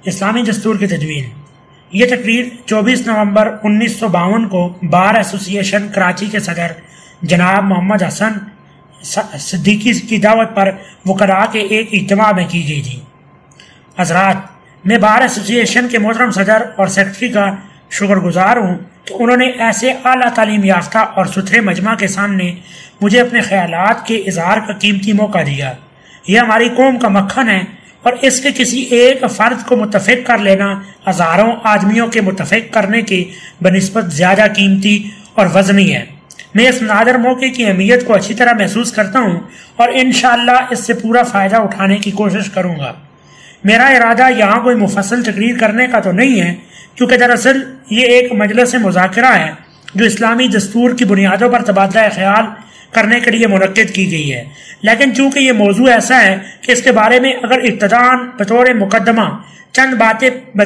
اسلامی دستور کی تدوین۔ یہ تقریر 24 نومبر 1952 کو بار ایسوسی ایشن کراچی کے صدر جناب محمد حسن صدیقی کی دعوت پر وکلاء کے ایک اجتماع میں کی گئی تھی۔ حضرات، میں بار ایسوسی ایشن کے محترم صدر اور سیکرٹری کا شکر گزار ہوں کہ انہوں نے ایسے اعلیٰ تعلیم یافتہ اور ستھرے مجمع کے سامنے مجھے اپنے خیالات کے اظہار کا قیمتی موقع دیا۔ یہ ہماری قوم کا مکھن ہے اور اس کے کسی ایک فرد کو متفق کر لینا ہزاروں آدمیوں کے متفق کرنے کی بنسبت زیادہ قیمتی اور وزنی ہے۔ میں اس نادر موقع کی اہمیت کو اچھی طرح محسوس کرتا ہوں اور انشاءاللہ اس سے پورا فائدہ اٹھانے کی کوشش کروں گا۔ میرا ارادہ یہاں کوئی مفصل تقریر کرنے کا تو نہیں ہے، کیونکہ دراصل یہ ایک مجلس مذاکرہ ہے جو اسلامی دستور کی بنیادوں پر تبادلہ خیال کرنے کے لیے منعقد کی گئی ہے، لیکن چونکہ یہ موضوع ایسا ہے کہ اس کے بارے میں اگر ابتداً بطور مقدمہ چند باتیں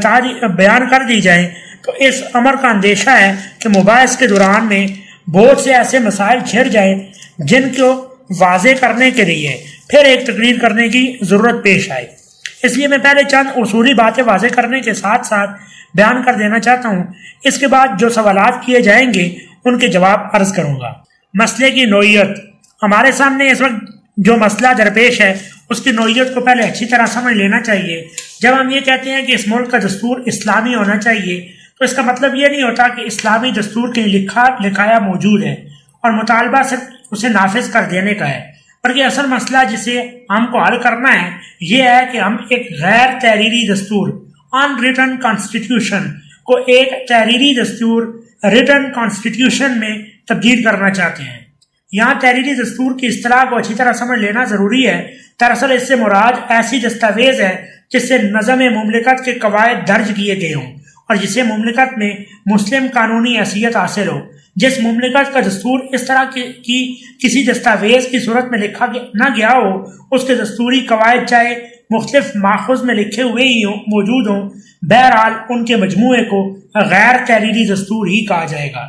بیان کر دی جائیں تو اس امر کا اندیشہ ہے کہ مباحث کے دوران میں بہت سے ایسے مسائل چھڑ جائیں جن کو واضح کرنے کے لیے پھر ایک تقریر کرنے کی ضرورت پیش آئے۔ اس لیے میں پہلے چند اصولی باتیں واضح کرنے کے ساتھ ساتھ بیان کر دینا چاہتا ہوں۔ اس کے بعد جو سوالات کیے جائیں گے ان کے جواب عرض کروں گا۔ مسئلے کی نوعیت۔ ہمارے سامنے اس وقت جو مسئلہ درپیش ہے اس کی نوعیت کو پہلے اچھی طرح سمجھ لینا چاہیے۔ جب ہم یہ کہتے ہیں کہ اس ملک کا دستور اسلامی ہونا چاہیے تو اس کا مطلب یہ نہیں ہوتا کہ اسلامی دستور کہیں لکھا لکھایا موجود ہے اور مطالبہ صرف اسے نافذ کر دینے کا ہے، بلکہ اصل مسئلہ جسے ہم کو حل کرنا ہے یہ ہے کہ ہم ایک غیر تحریری دستور ان ریٹن کانسٹیٹیوشن کو ایک تحریری دستور ریٹن کانسٹیٹیوشن میں تبدیل کرنا چاہتے ہیں۔ یہاں تحریری دستور کی اصطلاح کو اچھی طرح سمجھ لینا ضروری ہے۔ دراصل اس سے مراد ایسی دستاویز ہے جس سے نظم مملکت کے قواعد درج کیے گئے ہوں اور جسے مملکت میں مسلم قانونی حیثیت حاصل ہو۔ جس مملکت کا دستور اس طرح کی کسی دستاویز کی صورت میں لکھا نہ گیا ہو اس کے دستوری قواعد چاہے مختلف ماخذ میں لکھے ہوئے ہی موجود ہوں، بہرحال ان کے مجموعے کو غیر تحریری دستور ہی کہا جائے گا۔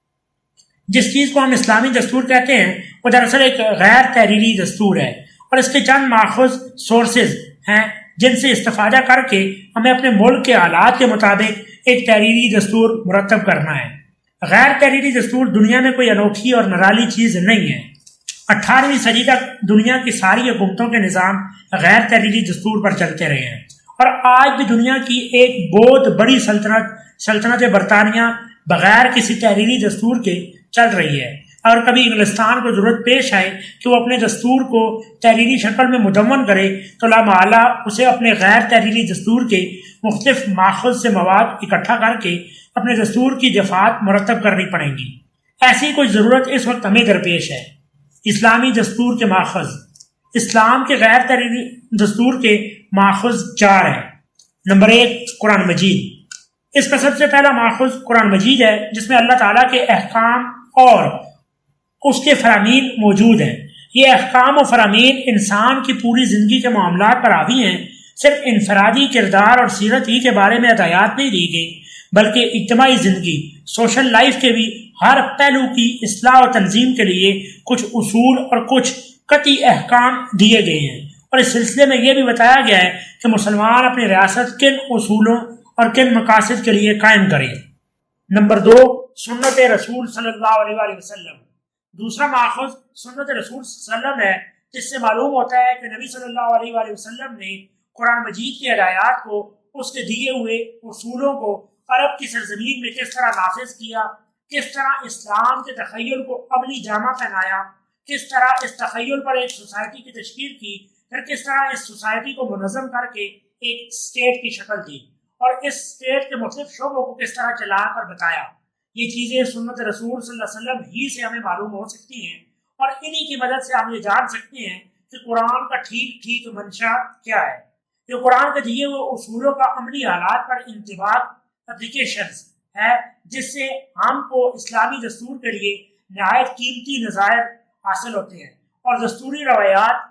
جس چیز کو ہم اسلامی دستور کہتے ہیں وہ دراصل ایک غیر تحریری دستور ہے اور اس کے چند ماخذ سورسز ہیں جن سے استفادہ کر کے ہمیں اپنے ملک کے حالات کے مطابق ایک تحریری دستور مرتب کرنا ہے۔ غیر تحریری دستور دنیا میں کوئی انوکھی اور نرالی چیز نہیں ہے۔ 18ویں صدی تک دنیا کی ساری حکومتوں کے نظام غیر تحریری دستور پر چلتے رہے ہیں اور آج بھی دنیا کی ایک بہت بڑی سلطنت برطانیہ بغیر کسی تحریری دستور کے چل رہی ہے۔ اور کبھی انگلستان کو ضرورت پیش آئے کہ وہ اپنے دستور کو تحریری شکل میں مدون کرے تو لامحالہ اسے اپنے غیر تحریری دستور کے مختلف ماخذ سے مواد اکٹھا کر کے اپنے دستور کی دفعات مرتب کرنی پڑیں گی۔ ایسی کوئی ضرورت اس وقت ہمیں درپیش ہے۔ اسلامی دستور کے ماخذ۔ اسلام کے غیر تحریری دستور کے ماخذ 4 ہیں۔ نمبر 1، قرآن مجید۔ اس کا سب سے پہلا ماخذ قرآن مجید ہے جس میں اللہ تعالیٰ کے احکام اور اس کے فرامین موجود ہیں۔ یہ احکام و فرامین انسان کی پوری زندگی کے معاملات پر حاوی ہیں۔ صرف انفرادی کردار اور سیرت ہی کے بارے میں ہدایات نہیں دی گئی بلکہ اجتماعی زندگی سوشل لائف کے بھی ہر پہلو کی اصلاح و تنظیم کے لیے کچھ اصول اور کچھ قطعی احکام دیے گئے ہیں، اور اس سلسلے میں یہ بھی بتایا گیا ہے کہ مسلمان اپنی ریاست کن اصولوں اور کن مقاصد کے لیے قائم کریں۔ نمبر 2، سنت رسول صلی اللہ علیہ وآلہ وسلم۔ دوسرا ماخذ سنت رسول صلی اللہ علیہ وسلم ہے جس سے معلوم ہوتا ہے کہ نبی صلی اللہ علیہ وآلہ وسلم نے قرآن مجید کی ہدایات کو اس کے دیے ہوئے اصولوں کو عرب کی سرزمین میں کس طرح نافذ کیا، کس طرح اسلام کے تخیل کو عملی جامہ پہنایا، کس طرح اس تخیل پر ایک سوسائٹی کی تشکیل کی، پھر کس طرح اس سوسائٹی کو منظم کر کے ایک اسٹیٹ کی شکل دی اور اس اسٹیٹ کے مختلف شعبوں کو کس طرح چلا کر بتایا۔ یہ چیزیں سنت رسول صلی اللہ علیہ وسلم ہی سے ہمیں معلوم ہو سکتی ہیں اور انہی کی مدد سے ہم یہ جان سکتے ہیں کہ قرآن کا ٹھیک منشا کیا ہے۔ یہ قرآن کے دیے ہوئے اصولوں کا عملی حالات پر انطباق اپلیکیشنز ہے جس سے ہم کو اسلامی دستور کے لیے نہایت قیمتی نظائر حاصل ہوتے ہیں اور دستوری روایات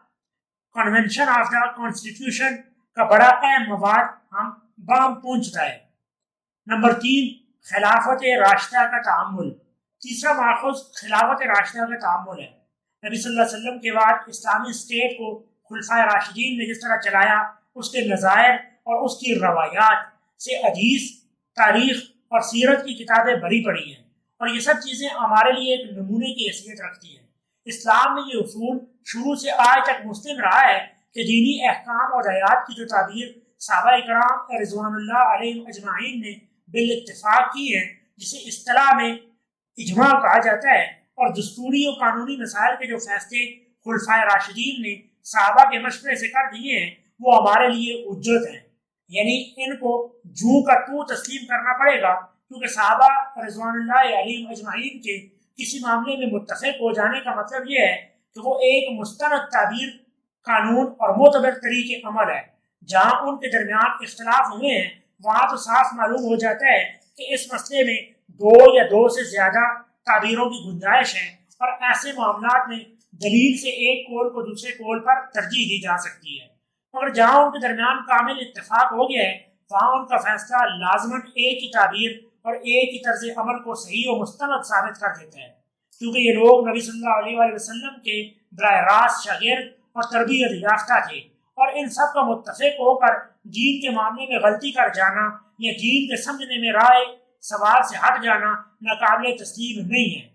کنونشن آف دا کانسٹیٹیوشن کا بڑا اہم مواد ہم بام پہنچتا ہے۔ نمبر 3، خلافت راشدہ کا تعامل۔ تیسرا ماخذ خلافت راشدہ کا تعامل ہے۔ نبی صلی اللہ علیہ وسلم کے بعد اسلامی اسٹیٹ کو خلفائے راشدین نے جس طرح چلایا اس کے نظائر اور اس کی روایات سے حدیث، تاریخ اور سیرت کی کتابیں بھری پڑی ہیں، اور یہ سب چیزیں ہمارے لیے ایک نمونے کی حیثیت رکھتی ہیں۔ اسلام میں یہ اصول شروع سے آج تک مسلم رہا ہے کہ دینی احکام اور ہدایات کی جو تعبیر صحابہ کرام رضوان اللہ علیہم اجمعین نے بالاتفاق کی ہے، جسے اصطلاح میں اجماع کہا جاتا ہے، اور دستوری اور قانونی مسائل کے جو فیصلے خلفائے راشدین نے صحابہ کے مشورے سے کر دیے ہیں، وہ ہمارے لیے حجت ہیں، یعنی ان کو جوں کا تو تسلیم کرنا پڑے گا، کیونکہ صحابہ رضوان اللہ علیہم اجمعین کے کسی معاملے میں متفق ہو جانے کا مطلب یہ ہے کہ وہ ایک مستند تعبیر، قانون اور معتبر طریقے عمل ہے۔ جہاں ان کے درمیان اختلاف ہوئے ہیں، وہاں تو صاف معلوم ہو جاتا ہے کہ اس مسئلے میں دو یا دو سے زیادہ تعبیروں کی گنجائش ہے، اور ایسے معاملات میں دلیل سے ایک قول کو دوسرے قول پر ترجیح دی جا سکتی ہے۔ مگر جہاں ان کے درمیان کامل اتفاق ہو گیا ہے، وہاں ان کا فیصلہ لازماً ایک ہی تعبیر اور ایک ہی طرز عمل کو صحیح و مستند ثابت کر دیتا ہے، کیونکہ یہ لوگ نبی صلی اللہ علیہ وآلہ وسلم کے براہ راست شاگرد اور تربیت یافتہ تھے، اور ان سب کا متفق ہو کر دین کے معاملے میں غلطی کر جانا یا دین کے سمجھنے میں رائے سوال سے ہٹ جانا ناقابل تسلیم نہیں ہے۔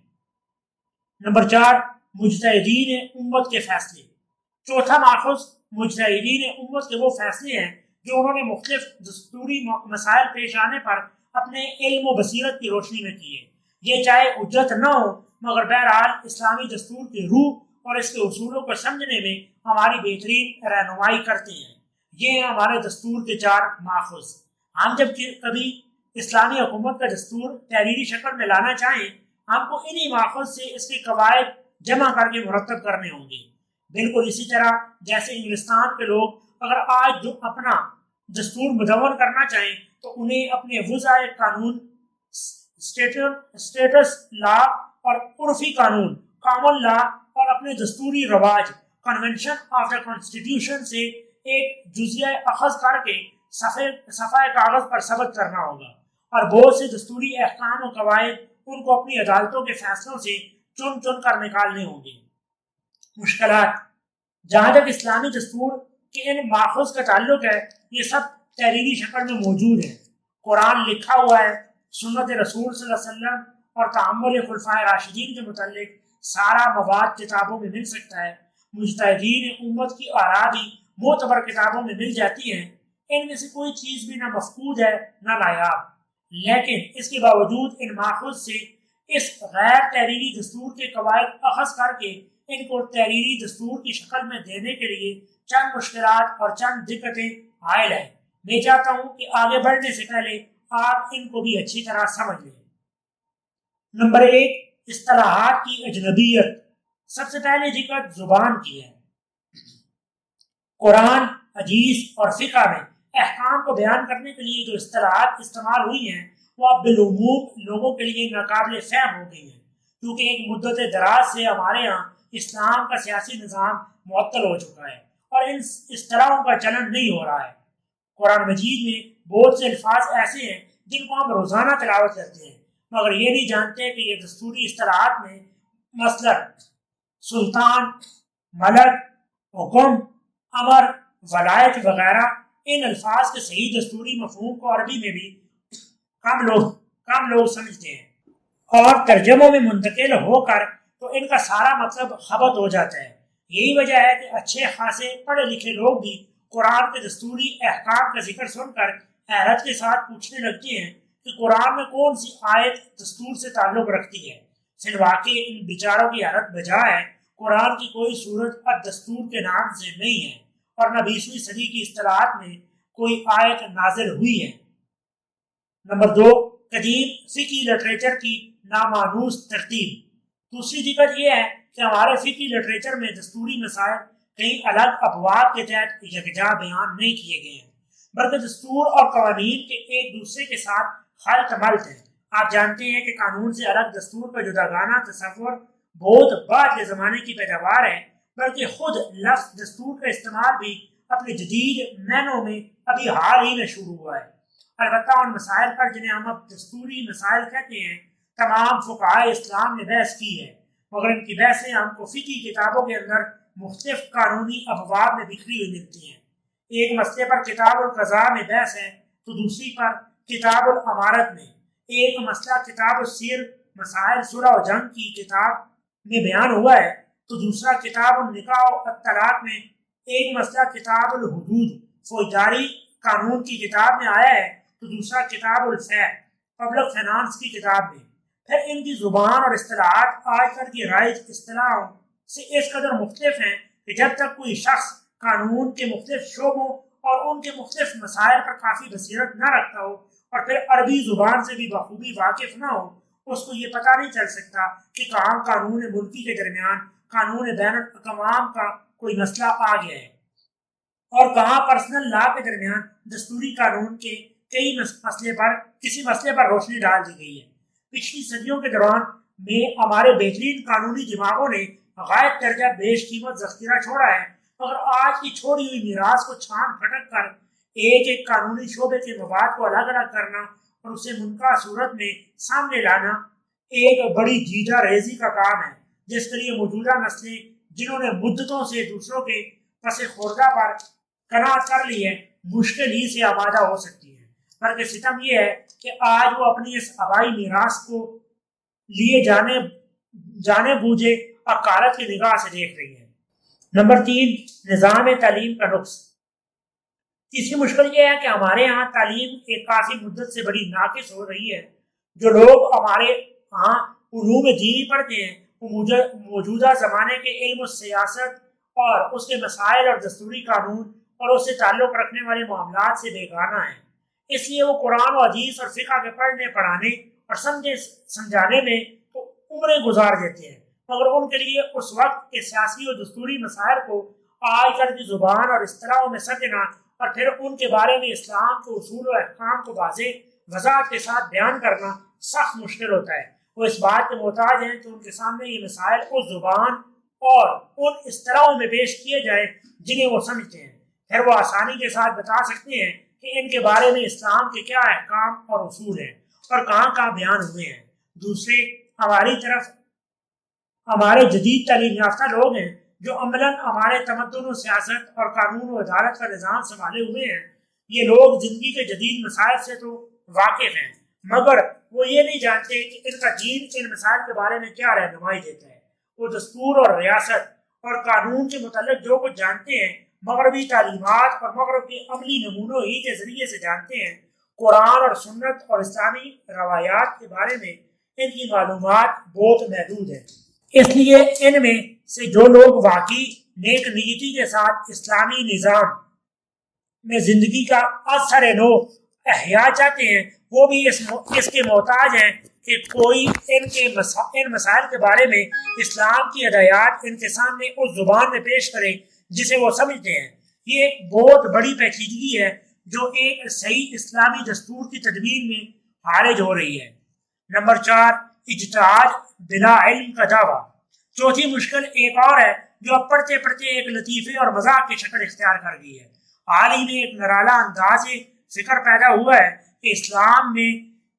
نمبر 4، مجتہدین امت کے فیصلے۔ چوتھا ماخذ مجتہدین امت کے وہ فیصلے ہیں جو انہوں نے مختلف دستوری مسائل پیش آنے پر اپنے علم و بصیرت کی روشنی میں کیے، یہ چاہے حجت نہ ہو، مگر بہرحال اسلامی دستور کی روح اور اس کے اصولوں کو سمجھنے میں ہماری بہترین رہنمائی کرتے ہیں۔ یہ ہیں ہمارے دستور کے 4 ماخذ۔ ہم جب کبھی اسلامی حکومت کا دستور تحریری شکل میں لانا چاہیں، ہم کو انہی ماخذ سے اس کے قواعد جمع کر کے مرتب کرنے ہوں گے۔ بالکل اسی طرح جیسے انگلستان کے لوگ اگر آج جو اپنا دستور مدون کرنا چاہیں تو انہیں اپنے وضع قانون، اسٹیٹس لا اور عرفی قانون، کامن لا، اور اپنے دستوری رواج، کنونشن آف دا کانسٹیٹیوشن سے ایک جزیہ اخذ کر کے صفحہ کاغذ پر ثبت کرنا ہوگا، اور بہت سے دستوری احکام و قواعد ان کو اپنی عدالتوں کے فیصلوں سے چن چن کر نکالنے ہوں گے۔ مشکلات۔ جہاں تک اسلامی دستور کے ان ماخذ کا تعلق ہے، یہ سب تحریری شکل میں موجود ہے۔ قرآن لکھا ہوا ہے، سنت رسول صلی اللہ علیہ وسلم اور تعامل خلفائے راشدین کے متعلق سارا مواد کتابوں میں مل سکتا ہے۔ مجتہدین امت کی آراء بھی معتبر کتابوں میں مل جاتی ہیں، ان میں سے کوئی چیز بھی نہ مفقود ہے نہ نایاب، لیکن اس کے باوجود ان ماخذ سے اس غیر تحریری دستور کے قواعد اخذ کر کے ان کو تحریری دستور کی شکل میں دینے کے لیے چند مشکلات اور چند دقتیں حائل ہیں۔ میں چاہتا ہوں کہ آگے بڑھنے سے پہلے آپ ان کو بھی اچھی طرح سمجھ لیں۔ نمبر 1، اصطلاحات کی اجنبیت۔ سب سے پہلے ذکر زبان کی ہے۔ قرآن، حدیث اور فقہ میں احکام کو بیان کرنے کے لیے جو اصطلاحات استعمال ہوئی ہیں وہ اب بالعموم لوگوں کے لیے ناقابل فہم ہو گئی ہیں، کیونکہ ایک مدت دراز سے ہمارے یہاں اسلام کا سیاسی نظام معطل ہو چکا ہے اور ان اصطلاحوں کا چلن نہیں ہو رہا ہے۔ قرآن مجید میں بہت سے الفاظ ایسے ہیں جن کو ہم روزانہ تلاوت کرتے ہیں، مگر یہ نہیں جانتے کہ یہ دستوری اصطلاحات میں مثلا سلطان، ملک، حکم، امر، ولایت وغیرہ ان الفاظ کے صحیح دستوری مفہوم کو عربی میں بھی کم لوگ سمجھتے ہیں، اور ترجموں میں منتقل ہو کر تو ان کا سارا مطلب خبط ہو جاتا ہے۔ یہی وجہ ہے کہ اچھے خاصے پڑھے لکھے لوگ بھی قرآن کے دستوری احکام کا ذکر سن کر حیرت کے ساتھ پوچھنے لگتے ہیں کہ قرآن میں کون سی آیت دستور سے تعلق رکھتی ہے۔ فی الواقع ان بیچاروں کی حیرت بجا ہے، قرآن کی کوئی صورت دستور کے نام سے نہیں ہے، اور نہ 20ویں صدی کی اصطلاحات میں کوئی آیت نازل ہوئی ہے۔ نمبر 2، قدیم فقہی لٹریچر کی نامانوس ترتیب۔ دوسری دقت یہ ہے کہ ہمارے فقہی لٹریچر میں دستوری مسائل کئی الگ ابواب کے تحت یکجا بیان نہیں کیے گئے ہیں، بلکہ دستور اور قوانین کے ایک دوسرے کے ساتھ خلط ملط ہیں۔ آپ جانتے ہیں کہ قانون سے الگ دستور کا جداگانہ تصور بہت بعد کے زمانے کی پیداوار ہے، بلکہ خود لفظ دستور کا استعمال بھی اپنے جدید معنوں میں ابھی حال ہی میں شروع ہوا ہے۔ البتہ ان مسائل پر جنہیں ہم اب دستوری مسائل کہتے ہیں تمام فقہائے اسلام نے بحث کی ہے، مگر ان کی بحثیں ہم کو فقہی کتابوں کے اندر مختلف قانونی ابواب میں بکھری ہوئی ملتی ہیں۔ ایک مسئلے پر کتاب القضاء میں بحث ہے تو دوسری پر کتاب الامارت میں، ایک مسئلہ کتاب السیر مسائل صلح و جنگ کی کتاب میں بیان ہوا ہے تو دوسرا کتاب النکاح و الطلاق میں، ایک مسئلہ کتاب الحدود فوجداری قانون کی کتاب میں آیا ہے تو دوسرا کتاب الفیع پبلک فائنانس کی کتاب میں۔ پھر ان کی زبان اور اصطلاحات آج کل کی رائج اصطلاحوں سے اس قدر مختلف ہیں کہ جب تک کوئی شخص قانون کے مختلف شعبوں اور ان کے مختلف مسائل پر کافی بصیرت نہ رکھتا ہو اور پھر عربی زبان سے بھی بخوبی واقف نہ ہو، اس کو یہ پتہ نہیں چل سکتا کہ کہاں قانون ملکی کے درمیان قانون بین الاقوام کا کوئی مسئلہ آ گیا ہے اور کہاں پرسنل لا کے درمیان دستوری قانون کے کسی مسئلے پر روشنی ڈال دی گئی ہے۔ پچھلی صدیوں کے دوران میں ہمارے بہترین قانونی دماغوں نے غائب درجہ بیش قیمت ذخیرہ چھوڑا ہے، مگر آج کی چھوڑی ہوئی میراث کو چھان پھٹک کر ایک ایک قانونی شعبے کے مواد کو الگ الگ کرنا اور اسے منقطع صورت میں سامنے لانا ایک بڑی جیجا ریزی کا کام ہے، جس کے لیے موجودہ نسلیں جنہوں نے مدتوں سے دوسروں کے پس خوردہ پر قناعت کر لی ہے مشکل ہی سے آمادہ ہو سکتی ہے، بلکہ ستم یہ ہے کہ آج وہ اپنی اس آبائی میراث کو لیے جانے بوجھے عقارت کی نگاہ سے دیکھ رہی ہے۔ نمبر 3، نظام تعلیم کا نقص۔ تیسری مشکل یہ ہے کہ ہمارے ہاں تعلیم ایک کافی مدت سے بڑی ناقص ہو رہی ہے۔ جو لوگ ہمارے ہاں علوم دینی پڑھتے ہیں وہ موجودہ زمانے کے علم و سیاست اور اس کے مسائل اور دستوری قانون اور اس سے تعلق رکھنے والے معاملات سے بیگانہ ہیں، اس لیے وہ قرآن و حدیث اور فقہ کے پڑھنے پڑھانے اور سمجھانے میں تو عمریں گزار دیتے ہیں، مگر ان کے لیے اس وقت کے سیاسی اور دستوری مسائل کو آج کل کی زبان اور اصطلاحوں میں سمجھنا اور پھر ان کے بارے میں اسلام کے اصول و احکام کو واضح وضاحت کے ساتھ بیان کرنا سخت مشکل ہوتا ہے۔ وہ اس بات کے محتاج ہیں کہ ان کے سامنے یہ مسائل اس زبان اور ان اصطلاحوں میں پیش کیے جائیں جنہیں وہ سمجھتے ہیں، پھر وہ آسانی کے ساتھ بتا سکتے ہیں کہ ان کے بارے میں اسلام کے کیا احکام اور اصول ہیں اور کہاں کہاں بیان ہوئے ہیں۔ دوسرے ہماری طرف ہمارے جدید تعلیم یافتہ لوگ ہیں جو عملاً ہمارے تمدن و سیاست اور قانون و عدالت کا نظام سنبھالے ہوئے ہیں۔ یہ لوگ زندگی کے جدید مسائل سے تو واقف ہیں، مگر وہ یہ نہیں جانتے کہ ان کا دین ان مسائل کے بارے میں کیا رہنمائی دیتا ہے۔ وہ دستور اور ریاست اور قانون کے متعلق جو کچھ جانتے ہیں مغربی تعلیمات اور مغرب کے عملی نمونوں ہی کے ذریعے سے جانتے ہیں۔ قرآن اور سنت اور اسلامی روایات کے بارے میں ان کی معلومات بہت محدود ہے، اس لیے ان میں سے جو لوگ واقعی نیک نیتی کے ساتھ اسلامی نظام میں زندگی کا اثر نو احیا چاہتے ہیں وہ بھی اس کے محتاج ہیں کہ کوئی ان مسائل کے بارے میں اسلام کی ہدایات ان کے سامنے اس زبان میں پیش کرے جسے وہ سمجھتے ہیں۔ یہ ایک بہت بڑی پیچیدگی ہے جو ایک صحیح اسلامی دستور کی تدوین میں خارج ہو رہی ہے۔ نمبر 4، اجتہاد بلا علم کا دعویٰ۔ چوتھی مشکل ایک اور ہے جو اب پڑھتے پڑھتے ایک لطیفے اور مذاق کی شکل اختیار کر گئی ہے۔ حال ہی میں ایک نرالا انداز فکر پیدا ہوا ہے کہ اسلام میں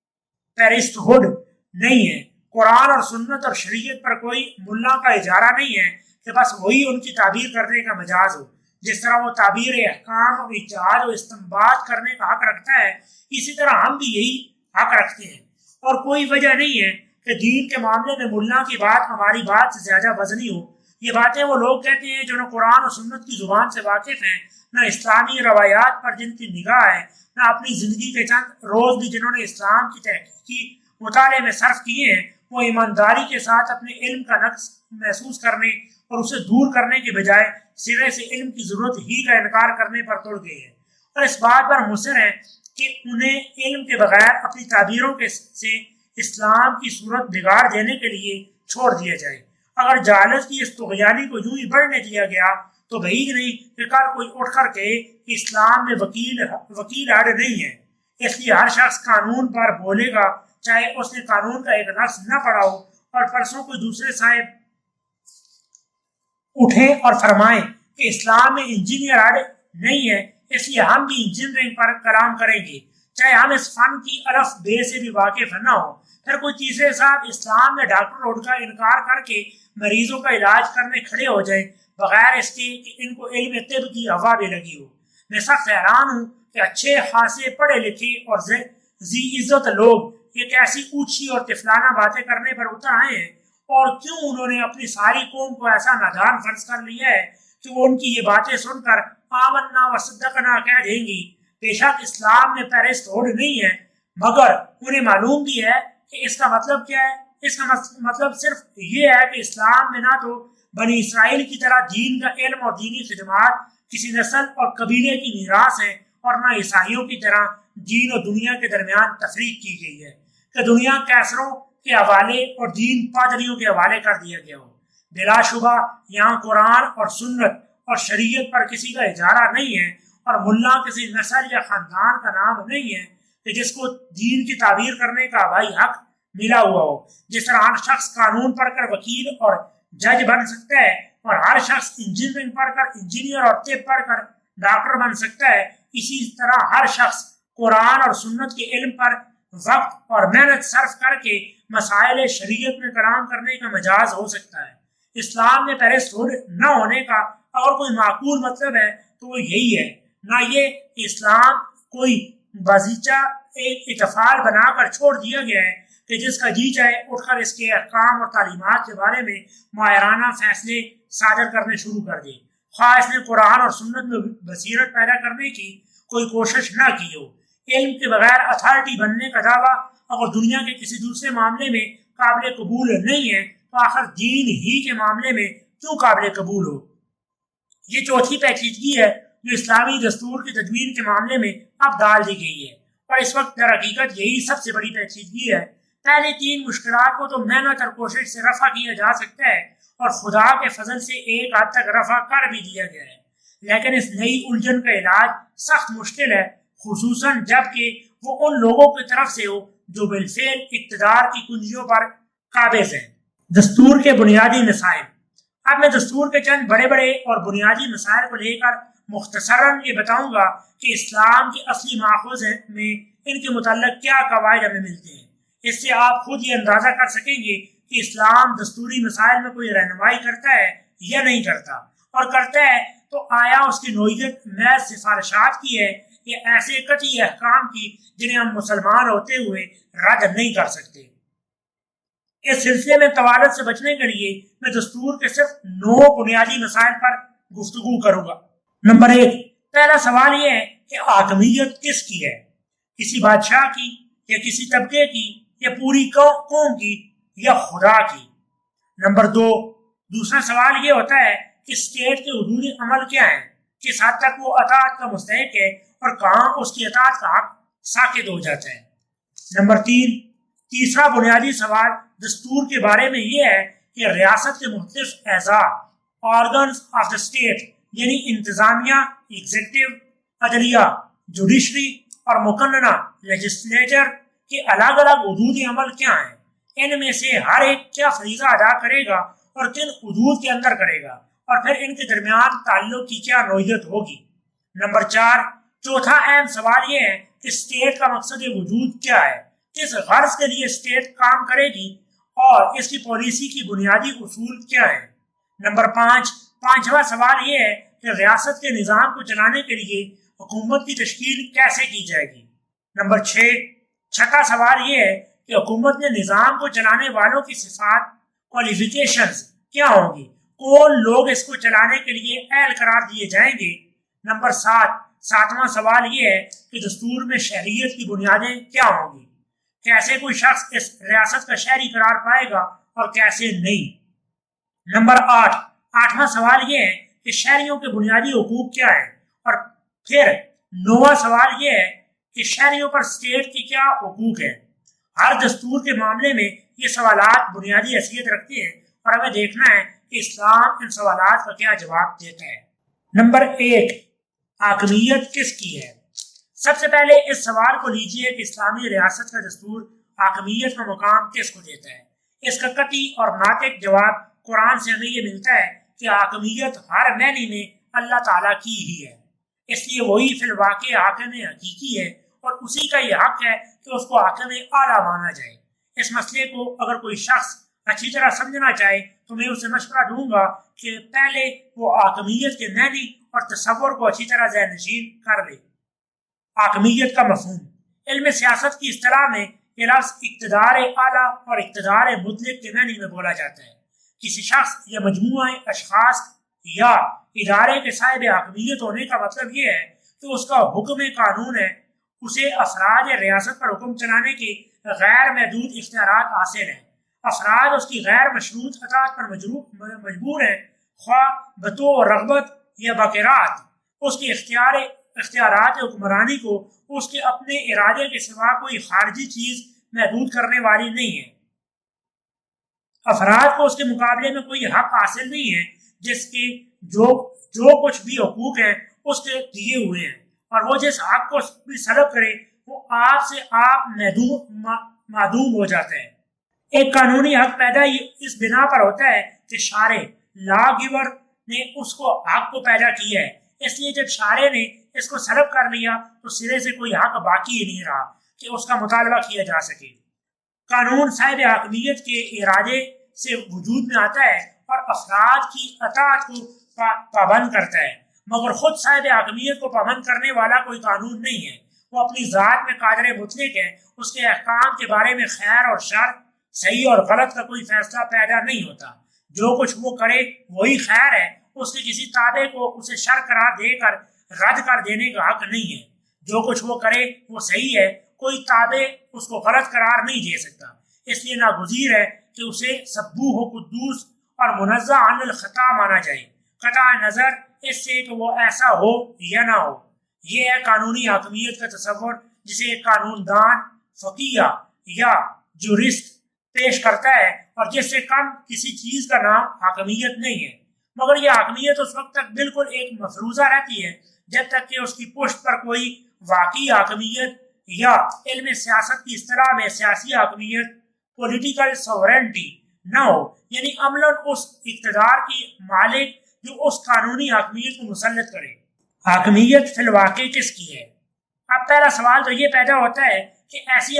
پیرسٹ ہوڈ نہیں ہے، قرآن اور سنت اور شریعت پر کوئی ملا کا اجارہ نہیں ہے کہ بس وہی ان کی تعبیر کرنے کا مجاز ہو۔ جس طرح وہ تعبیر احکام اور اجتہاد و استنباط کرنے کا حق رکھتا ہے، اسی طرح ہم بھی یہی حق رکھتے ہیں، اور کوئی وجہ نہیں ہے کہ دین کے معاملے میں ملا کی بات ہماری بات سے زیادہ وزنی ہو۔ یہ باتیں وہ لوگ کہتے ہیں جو نہ قرآن اور سنت کی زبان سے واقف ہیں، نہ اسلامی روایات پر جن کی نگاہ ہے، نہ اپنی زندگی کے چند روز بھی جنہوں نے اسلام کی تحقیقی مطالعے میں صرف کیے ہیں۔ وہ ایمانداری کے ساتھ اپنے علم کا نقص محسوس کرنے اور اسے دور کرنے کے بجائے سرے سے علم کی ضرورت ہی کا انکار کرنے پر تڑ گئے ہیں، اور اس بات پر مصر ہیں کہ انہیں علم کے بغیر اپنی تعبیروں سے اسلام کی صورت بگاڑ دینے کے لیے چھوڑ دیا جائے۔ اگر جہالت کی اس طغیانی کو یوں ہی بڑھنے دیا گیا تو بعید نہیں کہ کل کوئی اٹھ کر کہے کہ اسلام میں وکیل اڑ نہیں ہے۔ اس لیے ہر شخص قانون پر بولے گا چاہے اس نے قانون کا ایک لفظ نہ پڑھا ہو، اور پرسوں کوئی دوسرے صاحب اٹھیں اور فرمائیں کہ اسلام میں انجینئر اڑ نہیں ہے، اس لیے ہم بھی انجینئرنگ پر کلام کریں گے چاہے ہم اس فن کی الف بے سے بھی واقف نہ ہو۔ پھر کوئی تیسرے صاحب اسلام میں ڈاکٹر روڈ کا انکار کر کے مریضوں کا علاج کرنے کھڑے ہو جائیں بغیر اس کے کہ ان کو علم طب کی ہوا بھی لگی ہو۔ میں سخت حیران ہوں کہ اچھے خاصے پڑھے لکھے اور ذی عزت لوگ ایک ایسی اونچی اور طفلانہ باتیں کرنے پر اتر آئے ہیں، اور کیوں انہوں نے اپنی ساری قوم کو ایسا نادان فرض کر لیا ہے کہ وہ ان کی یہ باتیں سن کر آمنا و صدقنا کہہ دیں گی۔ بے شک اسلام میں پیرس توڑ نہیں ہے، مگر انہیں معلوم بھی ہے کہ اس کا مطلب کیا ہے۔ اس کا مطلب صرف یہ ہے کہ اسلام میں نہ تو بنی اسرائیل کی طرح دین کا علم اور دینی خدمات کسی نسل اور قبیلے کی میراث ہے، اور نہ عیسائیوں کی طرح دین اور دنیا کے درمیان تفریق کی گئی ہے کہ دنیا کیسروں کے حوالے اور دین پادریوں کے حوالے کر دیا گیا ہو۔ بلا شبہ یہاں قرآن اور سنت اور شریعت پر کسی کا اجارہ نہیں ہے، اور ملا کسی نسل یا خاندان کا نام نہیں ہے کہ جس کو دین کی تعبیر کرنے کا آبائی حق ملا ہوا ہو۔ جس طرح ہر شخص قانون پڑھ کر وکیل اور جج بن سکتا ہے، اور ہر شخص انجینئرنگ پڑھ کر انجینئر اور طب پڑھ کر ڈاکٹر بن سکتا ہے، اسی طرح ہر شخص قرآن اور سنت کے علم پر وقت اور محنت صرف کر کے مسائل شریعت میں کلام کرنے کا مجاز ہو سکتا ہے۔ اسلام میں پیرسٹوڈ نہ ہونے کا اگر کوئی معقول مطلب ہے تو وہ یہی ہے، نہ یہ کہ اسلام کوئی بازیچہ اتفاق بنا کر چھوڑ دیا گیا ہے کہ جس کا جی چاہے اٹھ کر اس کے احکام اور تعلیمات کے بارے میں ماہرانہ فیصلے صادر کرنے شروع کر دے، خواہ اس نے قرآن اور سنت میں بصیرت پیدا کرنے کی کوئی کوشش نہ کی ہو۔ علم کے بغیر اتھارٹی بننے کا دعویٰ اگر دنیا کے کسی دوسرے معاملے میں قابل قبول نہیں ہے تو آخر دین ہی کے معاملے میں کیوں قابل قبول ہو؟ یہ چوتھی پیچیدگی ہے جو اسلامی دستور کی تدوین کے معاملے میں اب ڈال دی گئی ہے، اور اس وقت در حقیقت یہی سب سے بڑی پیچیدگی ہے۔ پہلی تین مشکلات کو تو محنت اور کوشش سے رفع کیا جا سکتا ہے، اور خدا کے فضل سے ایک حد تک رفع کر بھی دیا گیا ہے، لیکن اس نئی الجھن کا علاج سخت مشکل ہے، خصوصاً جب کہ وہ ان لوگوں کی طرف سے ہو جو بالفعل اقتدار کی کنجیوں پر قابض ہیں۔ دستور کے بنیادی مسائل۔ اب میں دستور کے چند بڑے بڑے اور بنیادی مسائل کو لے کر مختصراً یہ بتاؤں گا کہ اسلام کے اصلی ماخذ میں ان کے متعلق کیا قواعد ہمیں ملتے ہیں۔ اس سے آپ خود یہ اندازہ کر سکیں گے کہ اسلام دستوری مسائل میں کوئی رہنمائی کرتا ہے یا نہیں کرتا، اور کرتا ہے تو آیا اس کی نوعیت محض سفارشات کی ہے یا ایسے قطعی احکام کی جنہیں ہم مسلمان ہوتے ہوئے رد نہیں کر سکتے۔ اس سلسلے میں طوالت سے بچنے کے لیے میں دستور کے صرف 9 بنیادی مسائل پر گفتگو کروں گا۔ نمبر 1، پہلا سوال یہ ہے کہ حاکمیت کس کی ہے؟ کسی بادشاہ کی یا کسی طبقے کی یا پوری قوم کی یا خدا کی؟ نمبر 2، دوسرا سوال یہ ہوتا ہے کہ اسٹیٹ کے حدود عمل کیا ہیں، کس حد تک وہ اطاعت کا مستحق ہے اور کہاں اس کی اطاعت کا حق ساقط ہو جاتا ہے۔ نمبر 3، تیسرا بنیادی سوال دستور کے بارے میں یہ ہے کہ ریاست کے مختلف اعضاء آرگنز آف دا اسٹیٹ یعنی انتظامیہ، ایگزیکٹو، عدلیہ، جوڈیشری اور مقننہ لیجسلیچر کے الگ الگ حدود عمل کیا ہیں، ان میں سے ہر ایک کیا فریضہ ادا کرے گا اور کن حدود کے اندر کرے گا، اور پھر ان کے درمیان تعلق کی کیا نوعیت ہوگی۔ نمبر 4، چوتھا اہم سوال یہ ہے کہ اسٹیٹ کا مقصد وجود کیا ہے، کس غرض کے لیے اسٹیٹ کام کرے گی اور اس کی پالیسی کی بنیادی اصول کیا ہیں۔ نمبر 5، پانچواں سوال یہ ہے کہ ریاست کے نظام کو چلانے کے لیے حکومت کی تشکیل کیسے کی جائے گی۔ نمبر 6، چھٹا سوال یہ ہے کہ حکومت میں نظام کو چلانے والوں کی صفات، کوالیفیکیشنز کیا ہوں گی، کون لوگ اس کو چلانے کے لیے اہل قرار دیے جائیں گے۔ نمبر 7، ساتواں سوال یہ ہے کہ دستور میں شہریت کی بنیادیں کیا ہوں گی، کیسے کوئی شخص اس ریاست کا شہری قرار پائے گا اور کیسے نہیں۔ نمبر 8، آٹھواں سوال یہ ہے کہ شہریوں کے بنیادی حقوق کیا ہیں، اور پھر 9واں سوال یہ ہے کہ شہریوں پر اسٹیٹ کی کیا حقوق ہیں۔ ہر دستور کے معاملے میں یہ سوالات بنیادی حیثیت رکھتے ہیں، اور ہمیں دیکھنا ہے کہ اسلام ان سوالات کا کیا جواب دیتا ہے۔ نمبر 1، حاکمیت کس کی ہے؟ سب سے پہلے اس سوال کو لیجئے کہ اسلامی ریاست کا دستور حاکمیت کا مقام کس کو دیتا ہے۔ اس کا قطعی اور ناطق جواب قرآن سے ہمیں یہ ملتا ہے کہ حاکمیت ہر معنی میں اللہ تعالیٰ کی ہی ہے، اس لیے وہی فی الواقع حاکم حقیقی ہے، اور اسی کا یہ حق ہے کہ اس کو حاکم اعلیٰ مانا جائے۔ اس مسئلے کو اگر کوئی شخص اچھی طرح سمجھنا چاہے تو میں اسے مشورہ دوں گا کہ پہلے وہ حاکمیت کے معنی اور تصور کو اچھی طرح ذہن نشین کر لے۔ حاکمیت کا مفہوم علم سیاست کی اصطلاح میں یہ لفظ اقتدار اعلیٰ اور اقتدار مطلق کے معنی میں بولا جاتا ہے۔ کسی شخص یا مجموعہ اشخاص یا ادارے کے صاحب حاکمیت ہونے کا مطلب یہ ہے کہ اس کا حکم قانون ہے، اسے افراد یا ریاست پر حکم چلانے کے غیر محدود اختیارات حاصل ہیں۔ افراد اس کی غیر مشروط اطاعت پر مجبور ہیں، خواہ بطور رغبت یا بقرات۔ اس کے اختیارات حکمرانی کو اس کے اپنے ارادے کے سوا کوئی خارجی چیز محدود کرنے والی نہیں ہے۔ افراد کو اس کے مقابلے میں کوئی حق حاصل نہیں ہے، جس کے جو کچھ بھی حقوق ہیں اس کے دیے ہوئے ہیں، اور وہ جس حق کو بھی سلب کرے وہ آپ سے آپ معدوم ہو جاتا ہے۔ ایک قانونی حق پیدا اس بنا پر ہوتا ہے کہ شارع لا گیور نے اس کو حق کو پیدا کیا ہے، اس لیے جب شارع نے اس کو سلب کر لیا تو سرے سے کوئی حق باقی ہی نہیں رہا کہ اس کا مطالبہ کیا جا سکے۔ قانون صاحب حاکمیت کے ارادے سے وجود میں آتا ہے اور افراد کی اطاعت کو پابند کرتا ہے، مگر خود صاحب حاکمیت کو پابند کرنے والا کوئی قانون نہیں ہے۔ وہ اپنی ذات میں قادر مطلق ہے، اس کے احکام کے بارے میں خیر اور شر، صحیح اور غلط کا کوئی فیصلہ پیدا نہیں ہوتا۔ جو کچھ وہ کرے وہی خیر ہے، اس کے کسی تابع کو اسے شر قرار دے کر رد کر دینے کا حق نہیں ہے۔ جو کچھ وہ کرے وہ صحیح ہے، کوئی تابع اس کو غلط قرار نہیں دے سکتا، اس لیے ناگزیر ہے کہ اسے سبوح و قدوس اور منزہ عن الخطا مانا جائے، قطع نظر اس سے کہ وہ ایسا ہو یا نہ ہو۔ یہ ہے قانونی حاکمیت کا تصور جسے ایک قانون دان، فقیہ یا جورسٹ پیش کرتا ہے، اور جس سے کم کسی چیز کا نام حاکمیت نہیں ہے، مگر یہ حاکمیت اس وقت تک بالکل ایک مفروضہ رہتی ہے جب تک کہ اس کی پشت پر کوئی واقعی حاکمیت یا علم سیاست کی اصطلاح میں سیاسی حاکمیت، پولیٹیکل سوورنٹی نہ ہو، یعنی عملاً اس اقتدار کی مالک جو اس قانونی حاکمیت کو مسلط کرے۔ حاکمیت فی الواقع کس کی ہے؟ اب پہلا سوال تو یہ پیدا ہوتا ہے کہ ایسی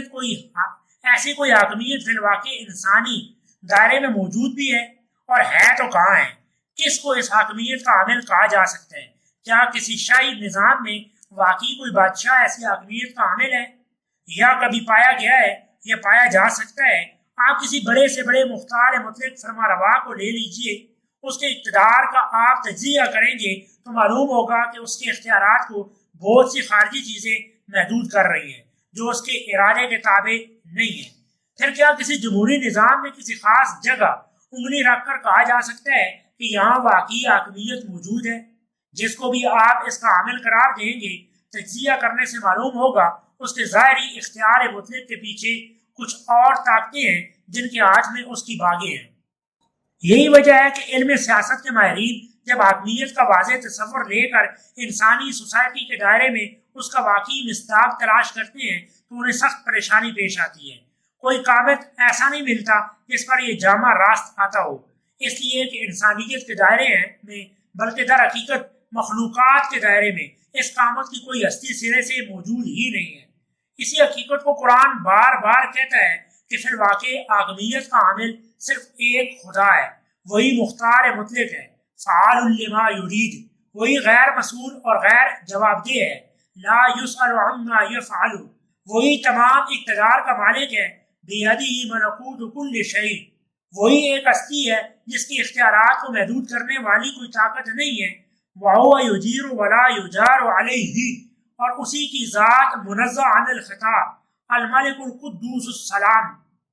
کوئی حاکمیت فی الواقع انسانی دائرے میں موجود بھی ہے، اور ہے تو کہاں ہے؟ کس کو اس حاکمیت کا عامل کہا جا سکتا ہے؟ کیا کسی شاہی نظام میں واقعی کوئی بادشاہ ایسی حاکمیت کا عامل ہے، یا کبھی پایا گیا ہے یا پایا جا سکتا ہے؟ آپ کسی بڑے سے بڑے مختار مطلق فرما روا کو لے لیجئے، اس کے اقتدار کا آپ تجزیہ کریں گے تو معلوم ہوگا کہ اس کے اختیارات کو بہت سی خارجی چیزیں محدود کر رہی ہیں جو اس کے ارادے کے تابع نہیں ہیں۔ پھر کیا کسی جمہوری نظام میں کسی خاص جگہ انگلی رکھ کر کہا جا سکتا ہے کہ یہاں واقعی حاکمیت موجود ہے؟ جس کو بھی آپ اس کا عامل قرار دیں گے، تجزیہ کرنے سے معلوم ہوگا اس کے ظاہری اختیار مطلق کے پیچھے کچھ اور طاقتیں ہیں جن کے ہاتھ میں اس کی باغیں ہیں۔ یہی وجہ ہے کہ علم سیاست کے ماہرین جب حاکمیت کا واضح تصور لے کر انسانی سوسائٹی کے دائرے میں اس کا واقعی مصداق تلاش کرتے ہیں تو انہیں سخت پریشانی پیش آتی ہے۔ کوئی قامت ایسا نہیں ملتا جس پر یہ جامع راست آتا ہو، اس لیے کہ انسانیت کے دائرے میں بلکہ در حقیقت مخلوقات کے دائرے میں اس قامت کی کوئی ہستی سرے سے موجود ہی نہیں ہے۔ اسی حقیقت کو قرآن بار بار کہتا ہے کہ فی الواقع حاکمیت کا عامل صرف ایک خدا ہے، وہی مختار مطلق ہے، فعال لما یرید، وہی غیر مسئول اور غیر جواب دہ ہے، لا یسأل عما یفعل، وہی تمام اقتدار کا مالک ہے، بیدہ ملکوت کل شیء، وہی ایک ہستی ہے جس کی اختیارات کو محدود کرنے والی کوئی طاقت نہیں ہے، وَهُوَ يُجِيرُ وَلَا يُجَارُ عَلَيْهِ، اور اسی کی ذات منزہ عن الخطا، الملک القدوس السلام۔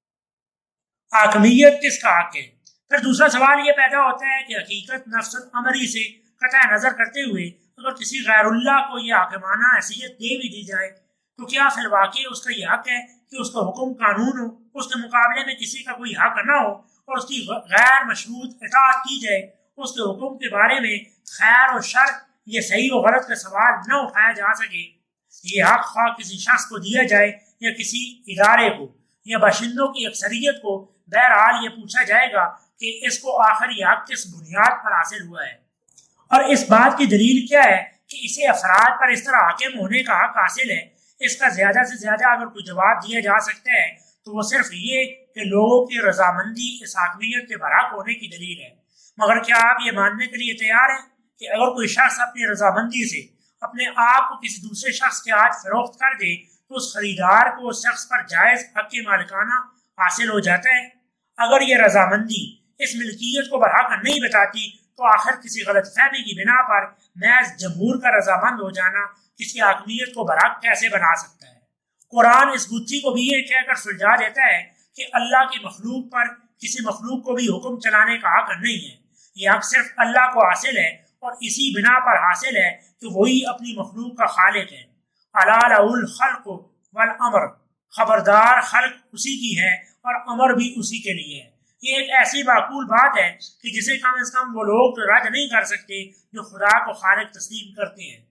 حاکمیت کس کا حق ہے؟ پھر دوسرا سوال یہ پیدا ہوتا ہے کہ حقیقت نفس الامری سے قطع نظر کرتے ہوئے اگر کسی غیر اللہ کو یہ حاکمانہ حیثیت دے بھی دی جائے تو کیا فی الواقع اس کا یہ حق ہے کہ اس کا حکم قانون ہو، اس کے مقابلے میں کسی کا کوئی حق نہ ہو اور اس کی غیر مشروط اطاعت کی جائے، اس کے حکم کے بارے میں خیر و شر یہ صحیح و غلط کا سوال نہ اٹھایا جا سکے؟ یہ حق خواہ کسی شخص کو دیا جائے یا کسی ادارے کو یا باشندوں کی اکثریت کو، بہرحال یہ پوچھا جائے گا کہ اس کو آخر یہ حق کس بنیاد پر حاصل ہوا ہے، اور اس بات کی دلیل کیا ہے کہ اسے افراد پر اس طرح حاکم ہونے کا حق حاصل ہے۔ اس کا زیادہ سے زیادہ اگر کوئی جواب دیا جا سکتا ہے تو وہ صرف یہ کہ لوگوں کی رضامندی اس حاکمیت کے برحق ہونے کی دلیل ہے۔ مگر کیا آپ یہ ماننے کے لیے تیار ہیں کہ اگر کوئی شخص اپنی رضامندی سے اپنے آپ کو کسی دوسرے شخص کے ہاتھ فروخت کر دے تو اس خریدار کو اس شخص پر جائز حق مالکانہ حاصل ہو جاتا ہے۔ اگر یہ رضامندی اس ملکیت کو برحق نہیں بتاتی تو آخر کسی غلط فہمی کی بنا پر محض جمہور کا رضامند ہو جانا کسی حاکمیت کو برحق کیسے بنا سکتا ہے؟ قرآن اس گتھی کو بھی یہ کہہ کر سلجھا دیتا ہے کہ اللہ کی مخلوق پر کسی مخلوق کو بھی حکم چلانے کا حق نہیں ہے، یہ حق صرف اللہ کو حاصل ہے، اور اسی بنا پر حاصل ہے کہ وہی اپنی مخلوق کا خالق ہے۔ الا لہ الخلق والامر، خبردار خلق اسی کی ہے اور امر بھی اسی کے لیے ہے۔ یہ ایک ایسی معقول بات ہے کہ جسے کم از کم وہ لوگ تو رد نہیں کر سکتے جو خدا کو خالق تسلیم کرتے ہیں۔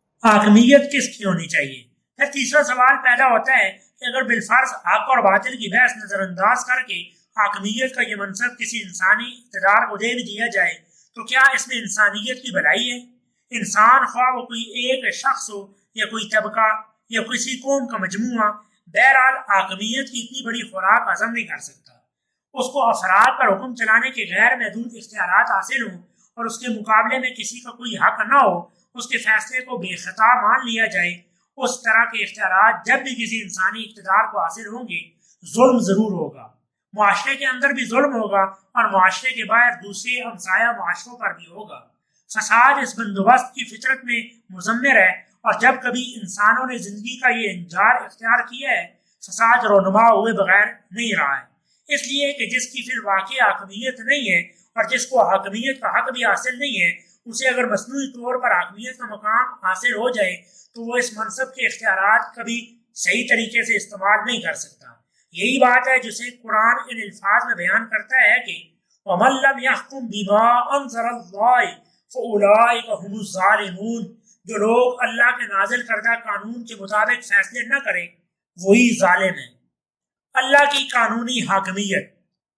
حاکمیت کس کی ہونی چاہیے؟ پھر تیسرا سوال پیدا ہوتا ہے کہ اگر بالفرض حق اور باطل کی بحث نظر انداز کر کے حاکمیت کا یہ منصب کسی انسانی اقتدار کو دے بھی دیا جائے تو کیا اس میں انسانیت کی بھلائی ہے؟ انسان خواہ وہ کوئی ایک شخص ہو یا کوئی طبقہ یا کسی قوم کا مجموعہ، بہرحال حاکمیت کی اتنی بڑی خوراک ہضم نہیں کر سکتا۔ اس کو افراد پر حکم چلانے کے غیر محدود اختیارات حاصل ہوں اور اس کے مقابلے میں کسی کا کوئی حق نہ ہو، اس کے فیصلے کو بے خطا مان لیا جائے، اس طرح کے اختیارات جب بھی کسی انسانی اقتدار کو حاصل ہوں گے ظلم ضرور ہوگا۔ معاشرے کے اندر بھی ظلم ہوگا اور معاشرے کے باہر دوسرے ہمسایہ معاشروں پر بھی ہوگا۔ فساد اس بندوبست کی فطرت میں مضمر ہے، اور جب کبھی انسانوں نے زندگی کا یہ انجار اختیار کیا ہے، فساد رونما ہوئے بغیر نہیں رہا ہے۔ اس لیے کہ جس کی فی الواقع حاکمیت نہیں ہے اور جس کو حاکمیت کا حق بھی حاصل نہیں ہے، اسے اگر مصنوعی طور پر حاکمیت کا مقام حاصل ہو جائے تو وہ اس منصب کے اختیارات کبھی صحیح طریقے سے استعمال نہیں کر سکتا۔ یہی بات ہے جسے قرآن ان الفاظ میں بیان کرتا ہے کہ وَمَن لَّمْ يَحْكُم بِمَا أَنزَلَ اللَّهُ فَأُولَٰئِكَ هُمُ الظَّالِمُونَ، جو لوگ اللہ کے نازل کردہ قانون کے مطابق فیصلے نہ کریں وہی ظالم ہیں۔ اللہ کی قانونی حاکمیت،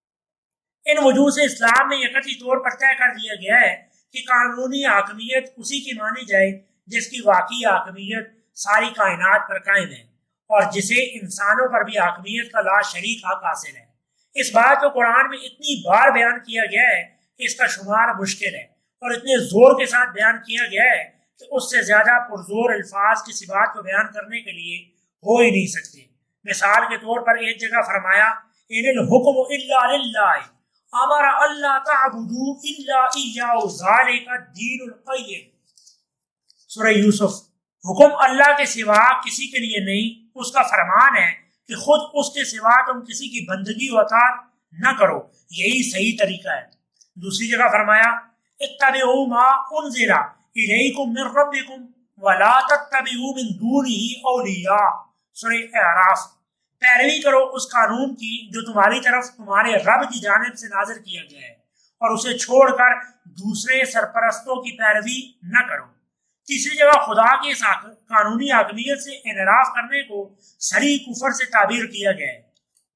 ان وجوہ سے اسلام میں یکتی طور پر طے کر دیا گیا ہے کہ قانونی حاکمیت اسی کی مانی جائے جس کی واقعی حاکمیت ساری کائنات پر قائم ہے اور جسے انسانوں پر بھی حاکمیت کا لا شریک حق حاصل ہے۔ اس بات کو قرآن میں اتنی بار بیان کیا گیا ہے کہ اس کا شمار مشکل ہے، اور اتنے زور کے ساتھ بیان کیا گیا ہے کہ اس سے زیادہ پرزور الفاظ کسی بات کو بیان کرنے کے لیے ہو ہی نہیں سکتے۔ مثال کے طور پر ایک جگہ فرمایا ان الحکم الا للہ امر اللہ تعبدوا الا ایاہ ذالک الدین القیم، سورہ یوسف۔ حکم اللہ کے سوا کسی کے لیے نہیں، اس کا فرمان ہے کہ خود اس کے سوا تم کسی کی بندگی و اطاعت نہ کرو، یہی صحیح طریقہ ہے۔ دوسری جگہ فرمایا اتبعوا ما انزل الیکم من ربکم ولا تتبعوا من دونہ اولیاء، سورہ اعراف۔ پیروی کرو اس قانون کی جو تمہاری طرف تمہارے رب کی جانب سے نازل کیا گیا ہے، اور اسے چھوڑ کر دوسرے سرپرستوں کی پیروی نہ کرو۔ تیسری جگہ خدا کی اس قانونی حاکمیت سے انحراف کرنے کو صریح کفر سے تعبیر کیا گیا ہے۔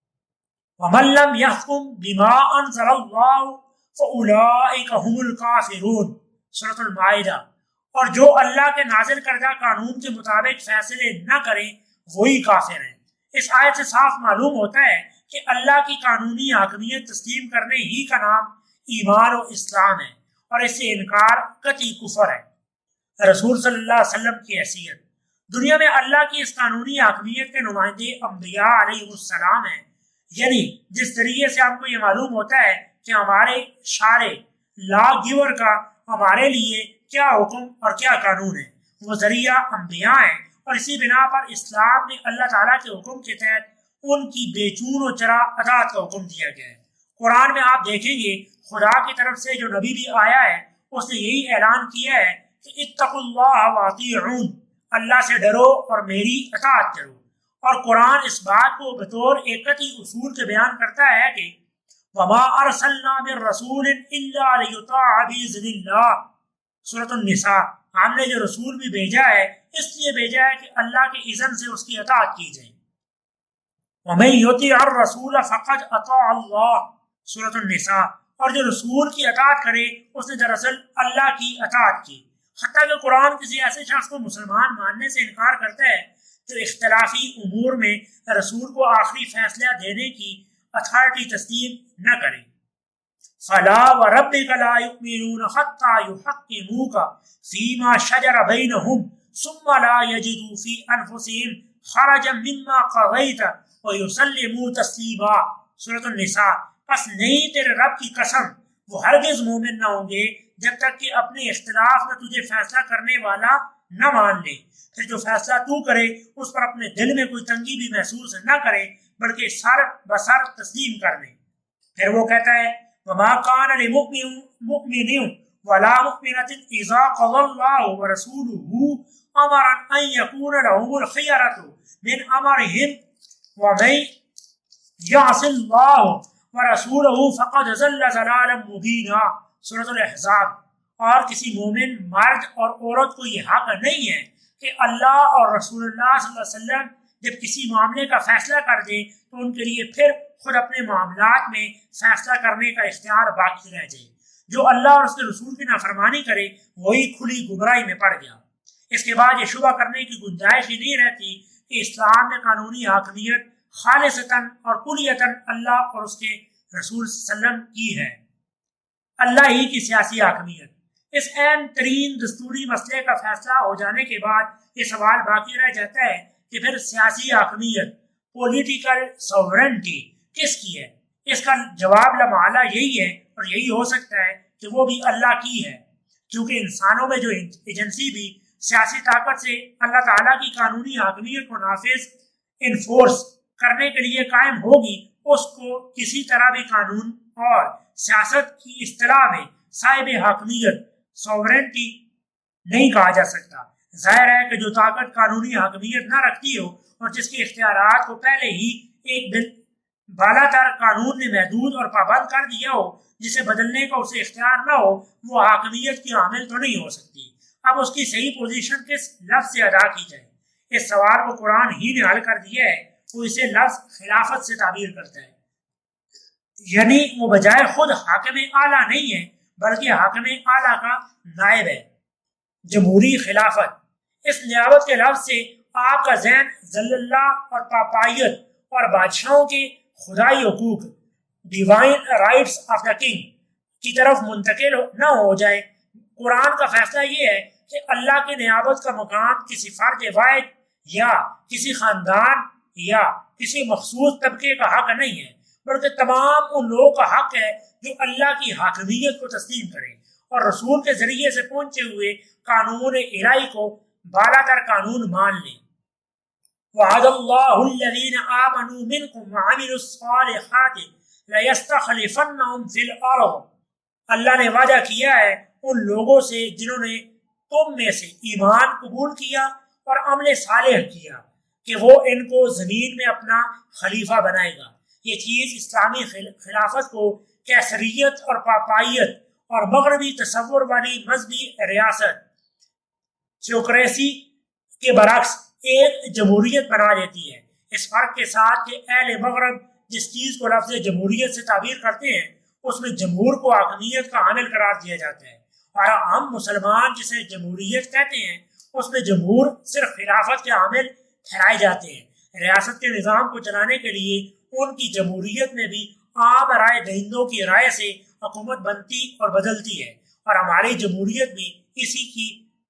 وَمَن لَّمْ يَحْكُم بِمَا أَنزَلَ اللَّهُ فَأُولَٰئِكَ هُمُ الْكَافِرُونَ، سورۃ المائدہ۔ اور جو اللہ کے نازل کردہ قانون کے مطابق فیصلے نہ کریں وہی کافر ہیں۔ اس آیت سے صاف معلوم ہوتا ہے کہ اللہ کی قانونی حاکمیت تسلیم کرنے ہی کا نام ایمان و اسلام ہے، اور اس سے انکار قطعی کفر ہے۔ رسول صلی اللہ علیہ وسلم کی حیثیت، دنیا میں اللہ کی اس قانونی حاکمیت کے نمائندے انبیاء علیہ السلام ہیں، یعنی جس ذریعے سے ہم کو یہ معلوم ہوتا ہے کہ ہمارے شارع لا گیور کا ہمارے لیے کیا حکم اور کیا قانون ہے، وہ ذریعہ انبیاء ہیں، اور اسی بنا پر اسلام نے اللہ تعالیٰ کے حکم کے تحت ان کی بے چون و چرا اطاعت کا حکم دیا گیا ہے۔ قرآن میں آپ دیکھیں گے خدا کی طرف سے جو نبی بھی آیا ہے اس نے یہی اعلان کیا ہے کہ اتقوا اللہ واطیعون، اللہ سے ڈرو اور میری اطاعت کرو۔ اور قرآن اس بات کو بطور ایک قطعی اصول کے بیان کرتا ہے کہ وما ارسلنا من رسول الا لیطاع باذن اللہ، سورۃ النساء۔ ہم نے جو رسول بھی بھیجا ہے اس لیے بھیجا ہے کہ اللہ کے اذن سے اس کی اطاعت کی جائے۔ وَمَن يُطِعِ الرَّسُولَ فَقَدْ أَطَاعَ اللَّهَ، سورۃ النساء۔ اور جو رسول کی اطاعت کرے اس نے دراصل اللہ کی اطاعت کی۔ حتیٰ کہ قرآن کسی ایسے شخص کو مسلمان ماننے سے انکار کرتا ہے جو اختلافی امور میں رسول کو آخری فیصلہ دینے کی اتھارٹی تسلیم نہ کرے۔ فلا وربک لا یؤمنون حتی یحکموک فیما شجر بینہم ثم لا یجدوا فی انفسہم حرجا مما قضیت ویسلموا تسلیما۔ سورۃ النساء۔ پس نہیں تیرے رب کی قسم وہ ہرگز مومن نہ ہوں گے جب تک کہ اپنے اختلاف میں تجھے فیصلہ کرنے والا نہ مان لے، پھر جو فیصلہ تو کرے اس پر اپنے دل میں کوئی تنگی بھی محسوس نہ کرے بلکہ سر بسر تسلیم کر لے۔ پھر وہ کہتا ہے وما كان لمؤمن ولا مؤمنة اذا قضى الله ورسوله امرا ان يكون لهم الخيرة من امرهم ومن يعص الله ورسوله فقد ضل ضلالا مبینا۔ سورۃ الاحزاب۔ اور کسی مومن مرد اور عورت کو یہ حق نہیں ہے کہ اللہ اور رسول اللہ صلی اللہ علیہ وسلم جب کسی معاملے کا فیصلہ کر دیں تو ان کے لیے پھر خود اپنے معاملات میں فیصلہ کرنے کا اختیار باقی رہ جائے۔ جو اللہ اور اس کے رسول کی نافرمانی کرے وہی کھلی گمراہی میں پڑ گیا۔ اس کے بعد یہ شبہ کرنے کی گنجائش ہی نہیں رہتی کہ اسلام میں قانونی حاکمیت خالصتاً اور کلیتاً اللہ اور اس کے رسول صلی اللہ علیہ وسلم کی ہے، اللہ ہی کی سیاسی حاکمیت۔ اس اہم ترین دستوری مسئلے کا فیصلہ ہو جانے کے بعد یہ سوال باقی رہ جاتا ہے کہ پھر سیاسی حاکمیت پولیٹیکل سوورنٹی کس کی ہے؟ اس کا جواب لامحالہ یہی ہے اور یہی ہو سکتا ہے کہ وہ بھی اللہ کی ہے، کیونکہ انسانوں میں جو ایجنسی بھی سیاسی طاقت سے اللہ تعالیٰ کی قانونی حاکمیت کو نافذ انفورس کرنے کے لیے قائم ہوگی، اس کو کسی طرح بھی قانون اور سیاست کی اصطلاح میں صاحب حاکمیت سوورنٹی نہیں کہا جا سکتا۔ ظاہر ہے کہ جو طاقت قانونی حاکمیت نہ رکھتی ہو اور جس کے اختیارات کو پہلے ہی ایک بالا تر قانون نے محدود اور پابند کر دیا ہو، جسے بدلنے کا اسے اختیار نہ ہو، وہ حاکمیت کی حامل تو نہیں ہو سکتی۔ اب اس کی صحیح پوزیشن کس لفظ سے ادا کی جائے؟ اس سوال کو قرآن ہی نے حل کر دیا ہے۔ وہ اسے لفظ خلافت سے تعبیر کرتا ہے، یعنی وہ بجائے خود حاکم اعلیٰ نہیں ہے بلکہ حاکم اعلیٰ کا نائب ہے۔ جمہوری خلافت، اس نیابت کے لفظ سے آپ کا ذہن ذل اللہ اور پاپائیت اور بادشاہوں کے خدائی حقوق divine rights of the king کی طرف منتقل نہ ہو جائے۔ قرآن کا فیصلہ یہ ہے کہ اللہ کی نیابت کا مقام کسی فرد واحد یا کسی خاندان یا کسی مخصوص طبقے کا حق نہیں ہے، بلکہ تمام ان لوگوں کا حق ہے جو اللہ کی حاکمیت کو تسلیم کریں اور رسول کے ذریعے سے پہنچے ہوئے قانون الہی کو بالا تر قانون مان لیں۔ وعد اللہ الذین آمنوا منکم وعملوا الصالحات لیستخلفنہم فی الارض۔ اللہ نے وعدہ کیا ہے ان لوگوں سے جنہوں نے تم میں سے ایمان قبول کیا اور عمل صالح کیا کہ وہ ان کو زمین میں اپنا خلیفہ بنائے گا۔ یہ چیز اسلامی خلافت کو کیسریت اور پاپائیت اور مغربی تصور والی مذہبی ریاست تھیوکریسی کے برعکس ایک جمہوریت بنا دیتی ہے، اس فرق کے ساتھ کہ اہل مغرب جس چیز کو لفظ جمہوریت سے تعبیر کرتے ہیں اس میں جمہور کو حاکمیت کا عامل قرار دیا جاتا ہے، اور ہم مسلمان جسے جمہوریت کہتے ہیں اس میں جمہور صرف خلافت کے عامل ٹھہرائے جاتے ہیں۔ ریاست کے نظام کو چلانے کے لیے ان کی جمہوریت میں بھی عام رائے دہندوں کی رائے سے حکومت بنتی اور بدلتی ہے، اور ہماری جمہوریت بھی اسی کی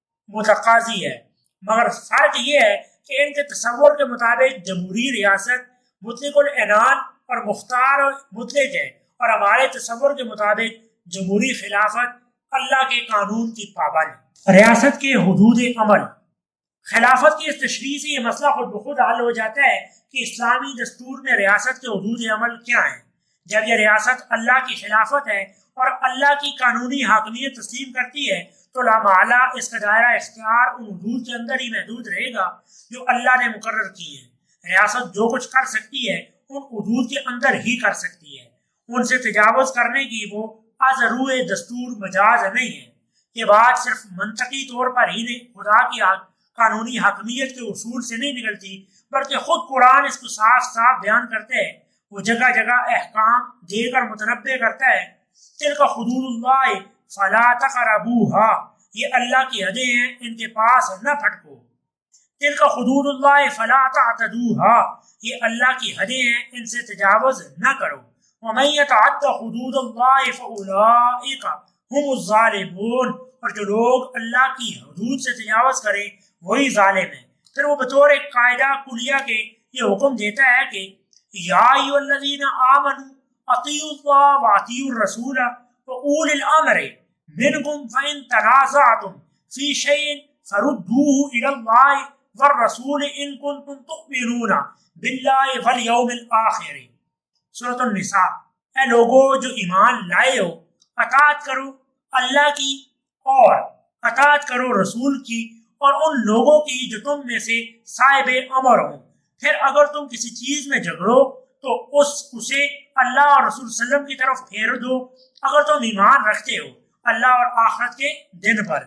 متقاضی ہے، مگر فرق یہ ہے کہ ان کے تصور کے مطابق جمہوری ریاست مطلق العنان اور مختار مطلق ہے، اور ہمارے تصور کے مطابق جمہوری خلافت اللہ کے قانون کی پابند۔ ریاست کے حدود عمل، خلافت کی اس تشریح سے یہ مسئلہ خود بخود حل ہو جاتا ہے کہ اسلامی دستور میں ریاست کے حدود عمل کیا ہیں۔ جب یہ ریاست اللہ کی خلافت ہے اور اللہ کی قانونی حاکمیت تسلیم کرتی ہے تو لامحالہ اس کا دائرہ اختیار ان حدود کے اندر ہی محدود رہے گا جو اللہ نے مقرر کی ہے۔ ریاست جو کچھ کر سکتی ہے ان حدود کے اندر ہی کر سکتی ہے، ان سے تجاوز کرنے کی وہ از روح دستور مجاز نہیں ہے۔ یہ بات صرف منطقی طور پر ہی خدا کی قانونی حاکمیت کے اصول سے نہیں نکلتی بلکہ خود قرآن اس کو صاف صاف بیان کرتے ہیں۔ وہ جگہ جگہ احکام دے کر متنبع کرتا ہے، تلک حدود اللہ فلا تقربوها، یہ اللہ کی حدیں ہیں ان کے پاس نہ پھٹکو۔ تلک حدود اللہ فلا تعتدوها، یہ اللہ کی حدیں ہیں ان سے تجاوز نہ کرو۔ ومن يتعد حدود اللہ فاولئک هم الظالمون، اور جو لوگ اللہ کی حدود سے تجاوز کریں وہی ظالم ہیں۔ پھر وہ بطور ایک قاعدہ کلیہ کے یہ حکم دیتا ہے کہ یا ایھا الذین آمنوا اطیعوا اللہ واطیعوا الرسول واولی الامر منکم فان تنازعتم فی شیء فردوه الی اللہ والرسول ان کنتم تؤمنون باللہ والیوم الآخر۔ سورۃ النساء۔ اے لوگو جو ایمان لائے ہو، اطاعت کرو اللہ کی اور اطاعت کرو رسول کی اور ان لوگوں کی جو تم میں سے صاحب امر ہوں۔ پھر اگر تم کسی چیز میں جھگڑو تو اسے اللہ اور رسول صلی اللہ علیہ وسلم کی طرف پھیر دو، اگر تم ایمان رکھتے ہو اللہ اور آخرت کے دن پر۔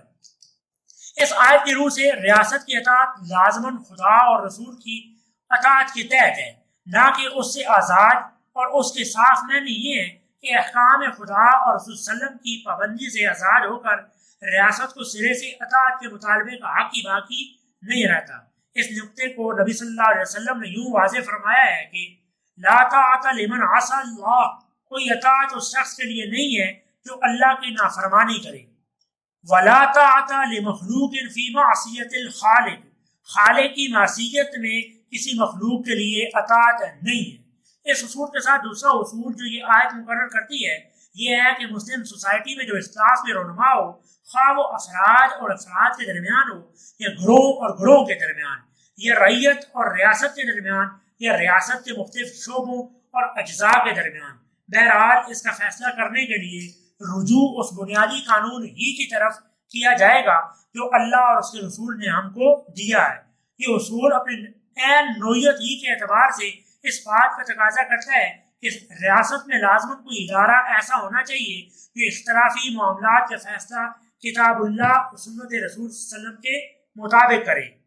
اس آیت کی روح سے ریاست کی اطاعت لازماً خدا اور رسول کی اطاعت کے تحت ہے، نہ کہ اس سے آزاد، اور اس کے صاف معنی یہ ہے کہ احکام خدا اور رسول صلی اللہ علیہ وسلم کی پابندی سے آزاد ہو کر ریاست کو سرے سے اطاعت کے مطالبے کا حق ہی باقی نہیں رہتا۔ اس نقطے کو نبی صلی اللہ علیہ وسلم نے یوں واضح فرمایا ہے کہ لا طاعت لمن عصى اللہ، کوئی اطاعت اس شخص کے لیے نہیں ہے جو اللہ کی نافرمانی کرے۔ ولا طاعت لمخلوق فی معصیت الخالق، خالق کی معصیت میں کسی مخلوق کے لیے اطاعت نہیں ہے۔ اس اصول کے ساتھ دوسرا اصول جو یہ آیت مقرر کرتی ہے یہ ہے کہ مسلم سوسائٹی میں جو اخلاص میں رونما ہو، خواہ وہ افراد اور افراد کے درمیان ہو، یا گروہ اور گروہ کے درمیان، یا رعیت اور ریاست کے درمیان، یا ریاست کے مختلف شعبوں اور اجزاء کے درمیان، بہرحال اس کا فیصلہ کرنے کے لیے رجوع اس بنیادی قانون ہی کی طرف کیا جائے گا جو اللہ اور اس کے رسول نے ہم کو دیا ہے۔ یہ اصول اپنی عین نوعیت ہی کے اعتبار سے اس بات کا تقاضا کرتا ہے کہ ریاست میں لازماً کوئی ادارہ ایسا ہونا چاہیے جو اختلافی معاملات کا فیصلہ کتاب اللہ اور سنت رسول صلی اللہ علیہ وسلم کے مطابق کرے۔